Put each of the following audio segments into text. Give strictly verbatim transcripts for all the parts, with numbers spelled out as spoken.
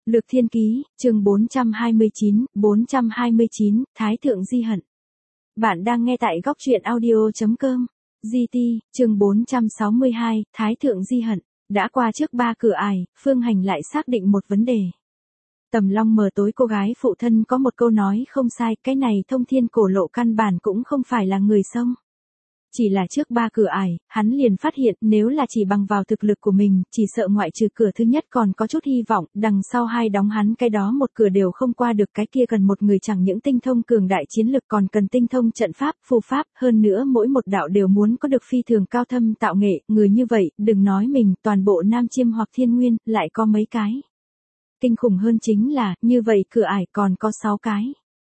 Lược Thiên Ký, chương bốn trăm hai mươi chín, bốn trăm hai mươi chín, Thái Thượng Di Hận. Bạn đang nghe tại góc truyện audio chấm com. giê tê, chương bốn trăm sáu mươi hai, Thái Thượng Di Hận. Đã qua trước ba cửa ải, Phương Hành lại xác định một vấn đề. Tầm Long mờ tối cô gái phụ thân có một câu nói không sai, cái này thông thiên cổ lộ căn bản cũng không phải là người sông. Chỉ là trước ba cửa ải, hắn liền phát hiện nếu là chỉ bằng vào thực lực của mình, chỉ sợ ngoại trừ cửa thứ nhất còn có chút hy vọng, đằng sau hai đóng hắn cái đó một cửa đều không qua được, cái kia cần một người chẳng những tinh thông cường đại chiến lực còn cần tinh thông trận pháp, phù pháp, hơn nữa mỗi một đạo đều muốn có được phi thường cao thâm tạo nghệ, người như vậy, đừng nói mình, toàn bộ Nam Chiêm hoặc Thiên Nguyên, lại có mấy cái. Kinh khủng hơn chính là, như vậy cửa ải còn có sáu cái.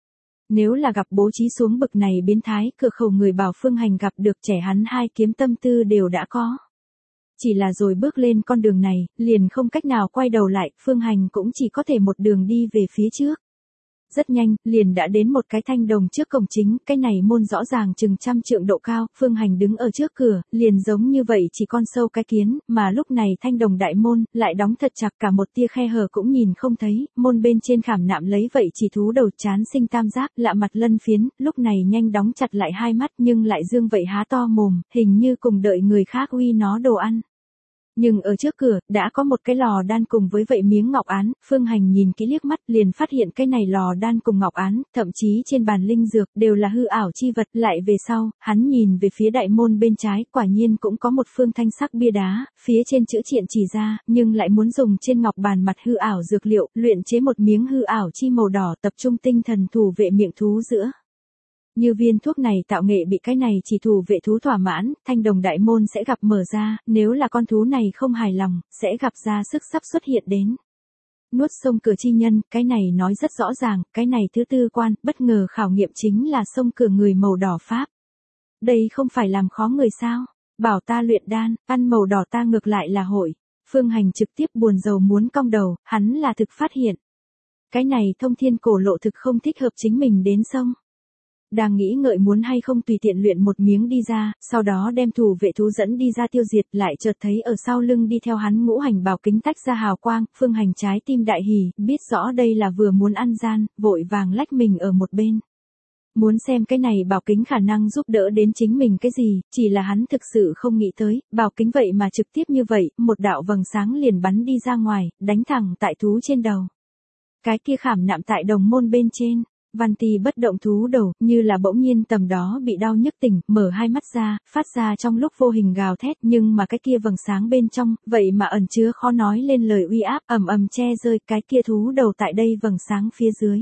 Nếu là gặp bố trí xuống bực này biến thái, cửa khẩu người bảo Phương Hành gặp được trẻ hắn hai kiếm tâm tư đều đã có. Chỉ là rồi bước lên con đường này, liền không cách nào quay đầu lại, Phương Hành cũng chỉ có thể một đường đi về phía trước. Rất nhanh, liền đã đến một cái thanh đồng trước cổng chính, cái này môn rõ ràng chừng trăm trượng độ cao, Phương Hành đứng ở trước cửa, liền giống như vậy chỉ con sâu cái kiến, mà lúc này thanh đồng đại môn, lại đóng thật chặt cả một tia khe hở cũng nhìn không thấy, môn bên trên khảm nạm lấy vậy chỉ thú đầu chán sinh tam giác, lạ mặt lân phiến, lúc này nhanh đóng chặt lại hai mắt nhưng lại dương vậy há to mồm, hình như cùng đợi người khác uy nó đồ ăn. Nhưng ở trước cửa, đã có một cái lò đan cùng với vậy miếng ngọc án, Phương Hành nhìn kỹ liếc mắt liền phát hiện cái này lò đan cùng ngọc án, thậm chí trên bàn linh dược, đều là hư ảo chi vật, lại về sau, hắn nhìn về phía đại môn bên trái, quả nhiên cũng có một phương thanh sắc bia đá, phía trên chữ triện chỉ ra, nhưng lại muốn dùng trên ngọc bàn mặt hư ảo dược liệu, luyện chế một miếng hư ảo chi màu đỏ tập trung tinh thần thủ vệ miệng thú giữa. Như viên thuốc này tạo nghệ bị cái này chỉ thủ vệ thú thỏa mãn, thanh đồng đại môn sẽ gặp mở ra, nếu là con thú này không hài lòng, sẽ gặp ra sức sắp xuất hiện đến. Nuốt sông cửa chi nhân, cái này nói rất rõ ràng, cái này thứ tư quan, bất ngờ khảo nghiệm chính là sông cửa người màu đỏ pháp. Đây không phải làm khó người sao, bảo ta luyện đan, ăn màu đỏ ta ngược lại là hội. Phương Hành trực tiếp buồn rầu muốn cong đầu, hắn là thực phát hiện. Cái này thông thiên cổ lộ thực không thích hợp chính mình đến sông. Đang nghĩ ngợi muốn hay không tùy tiện luyện một miếng đi ra, sau đó đem thủ vệ thú dẫn đi ra tiêu diệt, lại chợt thấy ở sau lưng đi theo hắn ngũ hành bảo kính tách ra hào quang, Phương Hành trái tim đại hỉ, biết rõ đây là vừa muốn ăn gian, vội vàng lách mình ở một bên. Muốn xem cái này bảo kính khả năng giúp đỡ đến chính mình cái gì, chỉ là hắn thực sự không nghĩ tới, bảo kính vậy mà trực tiếp như vậy, một đạo vầng sáng liền bắn đi ra ngoài, đánh thẳng tại thú trên đầu. Cái kia khảm nạm tại đồng môn bên trên. Văn Ti bất động thú đầu, như là bỗng nhiên tầm đó bị đau nhức tỉnh, mở hai mắt ra, phát ra trong lúc vô hình gào thét, nhưng mà cái kia vầng sáng bên trong, vậy mà ẩn chứa khó nói lên lời uy áp, ầm ầm che rơi cái kia thú đầu tại đây vầng sáng phía dưới.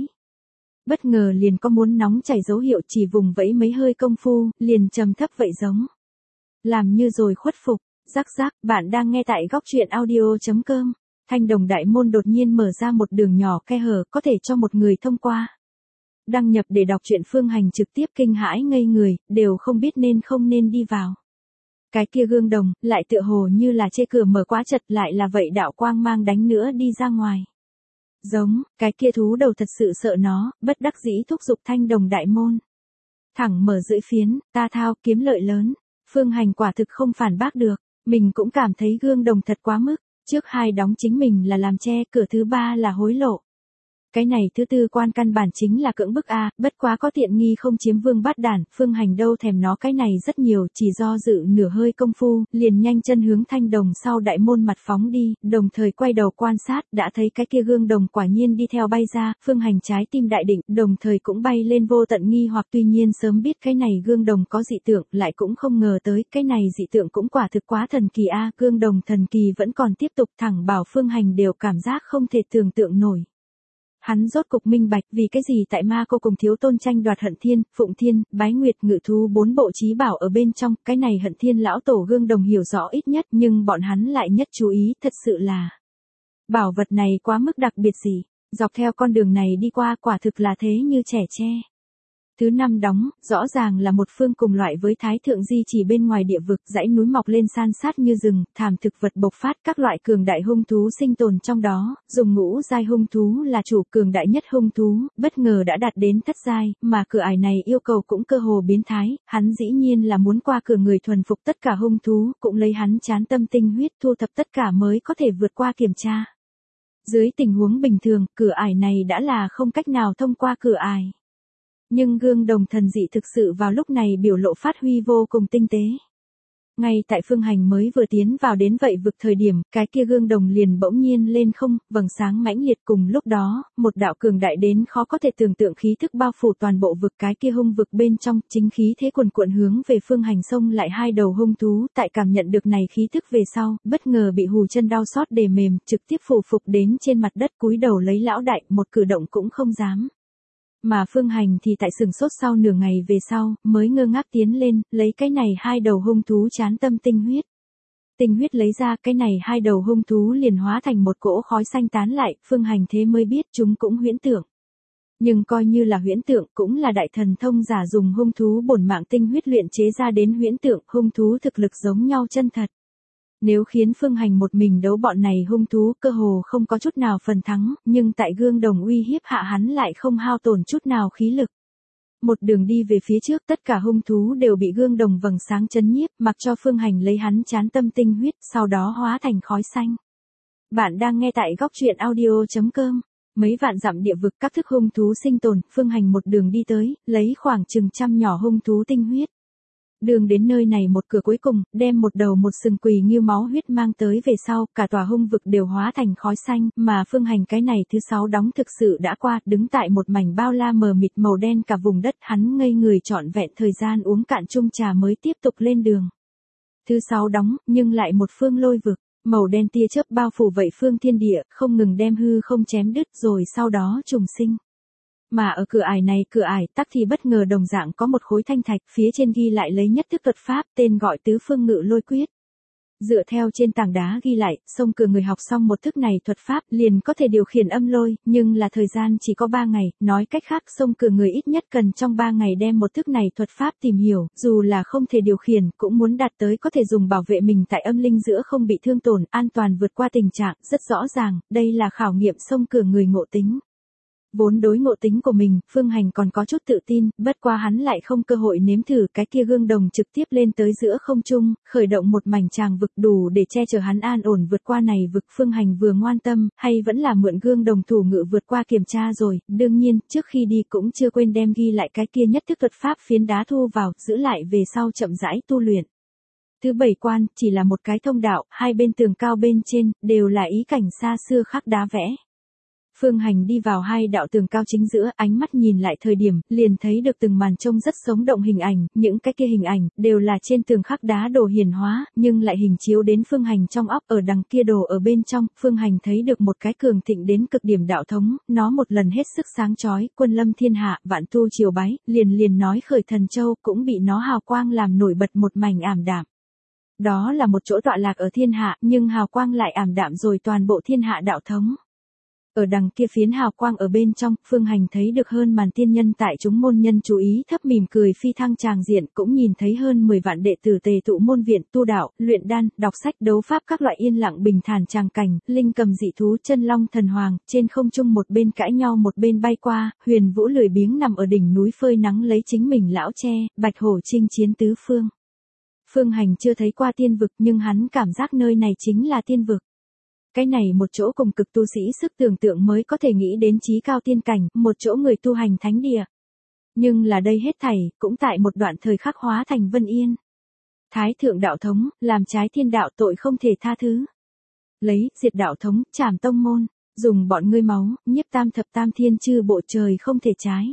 Bất ngờ liền có muốn nóng chảy dấu hiệu, chỉ vùng vẫy mấy hơi công phu, liền trầm thấp vậy giống. Làm như rồi khuất phục, rắc rắc, bạn đang nghe tại góc truyện audio chấm com. Thanh đồng đại môn đột nhiên mở ra một đường nhỏ khe hở, có thể cho một người thông qua. Đăng nhập để đọc truyện, Phương Hành trực tiếp kinh hãi ngây người, đều không biết nên không nên đi vào. Cái kia gương đồng, lại tựa hồ như là chê cửa mở quá chật, lại là vậy đạo quang mang đánh nữa đi ra ngoài. Giống, cái kia thú đầu thật sự sợ nó, bất đắc dĩ thúc giục thanh đồng đại môn. Thẳng mở lưỡi phiến, ta thao kiếm lợi lớn. Phương Hành quả thực không phản bác được, mình cũng cảm thấy gương đồng thật quá mức, trước hai đóng chính mình là làm che, cửa thứ ba là hối lộ. Cái này thứ tư quan căn bản chính là cưỡng bức a, bất quá có tiện nghi không chiếm vương bát đản, Phương Hành đâu thèm nó cái này rất nhiều, chỉ do dự nửa hơi công phu, liền nhanh chân hướng thanh đồng sau đại môn mặt phóng đi, đồng thời quay đầu quan sát, đã thấy cái kia gương đồng quả nhiên đi theo bay ra, Phương Hành trái tim đại định, đồng thời cũng bay lên vô tận nghi hoặc, tuy nhiên sớm biết cái này gương đồng có dị tượng, lại cũng không ngờ tới, cái này dị tượng cũng quả thực quá thần kỳ a, gương đồng thần kỳ vẫn còn tiếp tục, thẳng bảo Phương Hành đều cảm giác không thể tưởng tượng nổi. Hắn rốt cục minh bạch vì cái gì tại ma cô cùng thiếu tôn tranh đoạt hận thiên, phụng thiên, bái nguyệt, ngự thú bốn bộ trí bảo ở bên trong, cái này hận thiên lão tổ gương đồng hiểu rõ ít nhất, nhưng bọn hắn lại nhất chú ý, thật sự là bảo vật này quá mức đặc biệt gì, dọc theo con đường này đi qua quả thực là thế như trẻ tre. Thứ năm đóng, rõ ràng là một phương cùng loại với Thái Thượng Di chỉ bên ngoài địa vực, dãy núi mọc lên san sát như rừng, thảm thực vật bộc phát, các loại cường đại hung thú sinh tồn trong đó, dùng ngũ giai hung thú là chủ, cường đại nhất hung thú, bất ngờ đã đạt đến thất giai, mà cửa ải này yêu cầu cũng cơ hồ biến thái, hắn dĩ nhiên là muốn qua cửa người thuần phục tất cả hung thú, cũng lấy hắn chán tâm tinh huyết thu thập tất cả mới có thể vượt qua kiểm tra. Dưới tình huống bình thường, cửa ải này đã là không cách nào thông qua cửa ải. Nhưng gương đồng thần dị thực sự vào lúc này biểu lộ phát huy vô cùng tinh tế. Ngay tại Phương Hành mới vừa tiến vào đến vậy vực thời điểm, cái kia gương đồng liền bỗng nhiên lên không, vầng sáng mãnh liệt cùng lúc đó, một đạo cường đại đến khó có thể tưởng tượng khí thức bao phủ toàn bộ vực, cái kia hung vực bên trong, chính khí thế cuồn cuộn hướng về Phương Hành xông lại hai đầu hung thú, tại cảm nhận được này khí thức về sau, bất ngờ bị hù chân đau xót để mềm, trực tiếp phủ phục đến trên mặt đất cúi đầu lấy lão đại, một cử động cũng không dám. Mà Phương Hành thì tại sừng sốt sau nửa ngày về sau, mới ngơ ngác tiến lên, lấy cái này hai đầu hung thú chán tâm tinh huyết. Tinh huyết lấy ra, cái này hai đầu hung thú liền hóa thành một cỗ khói xanh tán lại, Phương Hành thế mới biết chúng cũng huyễn tượng. Nhưng coi như là huyễn tượng, cũng là đại thần thông giả dùng hung thú bổn mạng tinh huyết luyện chế ra đến huyễn tượng, hung thú thực lực giống nhau chân thật. Nếu khiến Phương Hành một mình đấu bọn này hung thú, cơ hồ không có chút nào phần thắng, nhưng tại gương đồng uy hiếp hạ hắn lại không hao tổn chút nào khí lực. Một đường đi về phía trước, tất cả hung thú đều bị gương đồng vầng sáng chấn nhiếp, mặc cho Phương Hành lấy hắn chán tâm tinh huyết, sau đó hóa thành khói xanh. Bạn đang nghe tại góc truyện audio chấm com. Mấy vạn dặm địa vực các thức hung thú sinh tồn, Phương Hành một đường đi tới, lấy khoảng chừng trăm nhỏ hung thú tinh huyết. Đường đến nơi này một cửa cuối cùng, đem một đầu một sừng quỳ nghiêu máu huyết mang tới về sau, cả tòa hung vực đều hóa thành khói xanh, mà Phương Hành cái này thứ sáu đóng thực sự đã qua, đứng tại một mảnh bao la mờ mịt màu đen cả vùng đất, hắn ngây người trọn vẹn thời gian uống cạn chung trà mới tiếp tục lên đường. Thứ sáu đóng, nhưng lại một phương lôi vực, màu đen tia chớp bao phủ vậy phương thiên địa, không ngừng đem hư không chém đứt rồi sau đó trùng sinh. Mà ở cửa ải này, cửa ải tắc thì bất ngờ đồng dạng có một khối thanh thạch, phía trên ghi lại lấy nhất thức thuật pháp, tên gọi tứ phương ngự lôi quyết. Dựa theo trên tảng đá ghi lại, sông cửa người học xong một thức này thuật pháp liền có thể điều khiển âm lôi, nhưng là thời gian chỉ có ba ngày, nói cách khác sông cửa người ít nhất cần trong ba ngày đem một thức này thuật pháp tìm hiểu, dù là không thể điều khiển, cũng muốn đạt tới có thể dùng bảo vệ mình tại âm linh giữa không bị thương tổn, an toàn vượt qua tình trạng, rất rõ ràng, đây là khảo nghiệm sông cửa người ngộ tính. Vốn đối ngộ tính của mình, Phương Hành còn có chút tự tin, bất qua hắn lại không cơ hội nếm thử, cái kia gương đồng trực tiếp lên tới giữa không trung, khởi động một mảnh tràng vực đủ để che chở hắn an ổn vượt qua này vực. Phương Hành vừa ngoan tâm, hay vẫn là mượn gương đồng thủ ngự vượt qua kiểm tra rồi, đương nhiên, trước khi đi cũng chưa quên đem ghi lại cái kia nhất thức thuật pháp phiến đá thu vào, giữ lại về sau chậm rãi tu luyện. Thứ bảy quan, chỉ là một cái thông đạo, hai bên tường cao bên trên, đều là ý cảnh xa xưa khắc đá vẽ. Phương Hành đi vào hai đạo tường cao chính giữa, ánh mắt nhìn lại thời điểm, liền thấy được từng màn trông rất sống động hình ảnh, những cái kia hình ảnh, đều là trên tường khắc đá đồ hiển hóa, nhưng lại hình chiếu đến Phương Hành trong óc, ở đằng kia đồ ở bên trong, Phương Hành thấy được một cái cường thịnh đến cực điểm đạo thống, nó một lần hết sức sáng chói, quân lâm thiên hạ, vạn tu triều bái, liền liền nói khởi thần châu, cũng bị nó hào quang làm nổi bật một mảnh ảm đạm. Đó là một chỗ tọa lạc ở thiên hạ, nhưng hào quang lại ảm đạm rồi toàn bộ thiên hạ đạo thống. Ở đằng kia phiến hào quang ở bên trong, Phương Hành thấy được hơn màn tiên nhân tại chúng môn nhân chú ý thấp mỉm cười phi thăng tràng diện, cũng nhìn thấy hơn mười vạn đệ tử tề tụ môn viện tu đạo, luyện đan, đọc sách đấu pháp các loại yên lặng bình thản tràng cảnh, linh cầm dị thú chân long thần hoàng, trên không trung một bên cãi nhau một bên bay qua, Huyền Vũ lười biếng nằm ở đỉnh núi phơi nắng lấy chính mình lão tre, bạch hổ chinh chiến tứ phương. Phương Hành chưa thấy qua tiên vực nhưng hắn cảm giác nơi này chính là tiên vực. Cái này một chỗ cùng cực tu sĩ sức tưởng tượng mới có thể nghĩ đến chí cao tiên cảnh, một chỗ người tu hành thánh địa. Nhưng là đây hết thảy, cũng tại một đoạn thời khắc hóa thành Vân Yên. Thái thượng đạo thống, làm trái thiên đạo tội không thể tha thứ. Lấy, diệt đạo thống, trảm tông môn, dùng bọn ngươi máu, nhiếp tam thập tam thiên chư bộ trời không thể trái.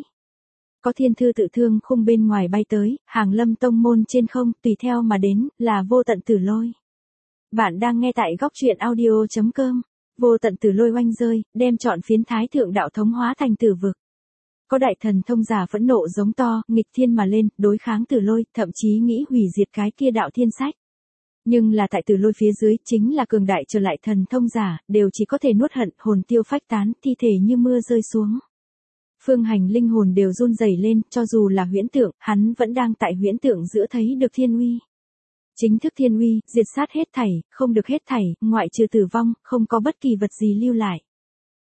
Có thiên thư tự thương khung bên ngoài bay tới, hàng lâm tông môn trên không, tùy theo mà đến, là vô tận tử lôi. Bạn đang nghe tại góc truyện audio chấm com. Vô tận tử lôi oanh rơi, đem trọn phiến thái thượng đạo thống hóa thành tử vực. Có đại thần thông giả phẫn nộ giống to, nghịch thiên mà lên, đối kháng tử lôi, thậm chí nghĩ hủy diệt cái kia đạo thiên sách. Nhưng là tại tử lôi phía dưới, chính là cường đại trở lại thần thông giả, đều chỉ có thể nuốt hận, hồn tiêu phách tán, thi thể như mưa rơi xuống. Phương Hành linh hồn đều run rẩy lên, cho dù là huyễn tượng, hắn vẫn đang tại huyễn tượng giữa thấy được thiên uy. Chính thức thiên uy, diệt sát hết thảy, không được hết thảy, ngoại trừ tử vong, không có bất kỳ vật gì lưu lại.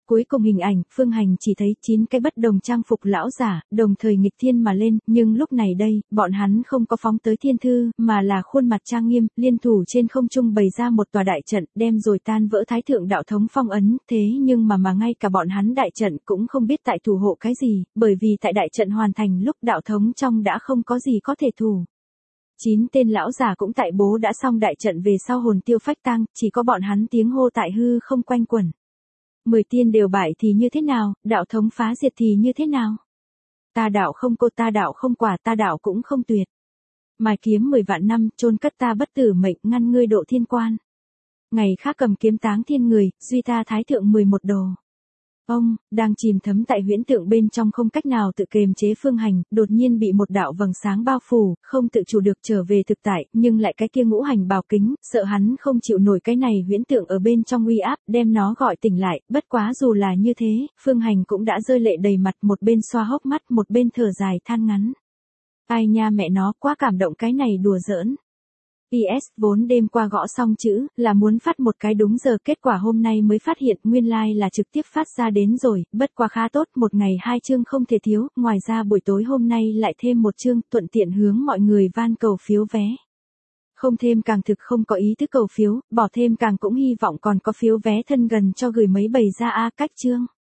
Cuối cùng hình ảnh, Phương Hành chỉ thấy chín cái bất đồng trang phục lão giả, đồng thời nghịch thiên mà lên, nhưng lúc này đây, bọn hắn không có phóng tới thiên thư, mà là khuôn mặt trang nghiêm, liên thủ trên không trung bày ra một tòa đại trận, đem rồi tan vỡ thái thượng đạo thống phong ấn, thế nhưng mà mà ngay cả bọn hắn đại trận cũng không biết tại thủ hộ cái gì, bởi vì tại đại trận hoàn thành lúc đạo thống trong đã không có gì có thể thủ. Chín tên lão giả cũng tại bố đã xong đại trận về sau hồn tiêu phách tang, chỉ có bọn hắn tiếng hô tại hư không quanh quẩn. Mười tiên đều bại thì như thế nào, đạo thống phá diệt thì như thế nào? Ta đạo không cô, ta đạo không quả, ta đạo cũng không tuyệt. Mài kiếm mười vạn năm, chôn cất ta bất tử mệnh, ngăn ngươi độ thiên quan. Ngày khác cầm kiếm táng thiên người, duy ta thái thượng mười một đồ. Ông, đang chìm thấm tại huyễn tượng bên trong không cách nào tự kiềm chế Phương Hành, đột nhiên bị một đạo vầng sáng bao phủ, không tự chủ được trở về thực tại, nhưng lại cái kia ngũ hành bào kính, sợ hắn không chịu nổi cái này huyễn tượng ở bên trong uy áp, đem nó gọi tỉnh lại, bất quá dù là như thế, Phương Hành cũng đã rơi lệ đầy mặt, một bên xoa hốc mắt, một bên thở dài than ngắn. Ai nha mẹ nó, quá cảm động cái này đùa giỡn. pê ét vốn đêm qua gõ xong chữ, là muốn phát một cái đúng giờ, kết quả hôm nay mới phát hiện nguyên lai like là trực tiếp phát ra đến rồi, bất quá khá tốt, một ngày hai chương không thể thiếu, ngoài ra buổi tối hôm nay lại thêm một chương, thuận tiện hướng mọi người van cầu phiếu vé. Không thêm càng thực không có ý tứ cầu phiếu, bỏ thêm càng cũng hy vọng còn có phiếu vé thân gần cho gửi mấy bầy ra a cách chương.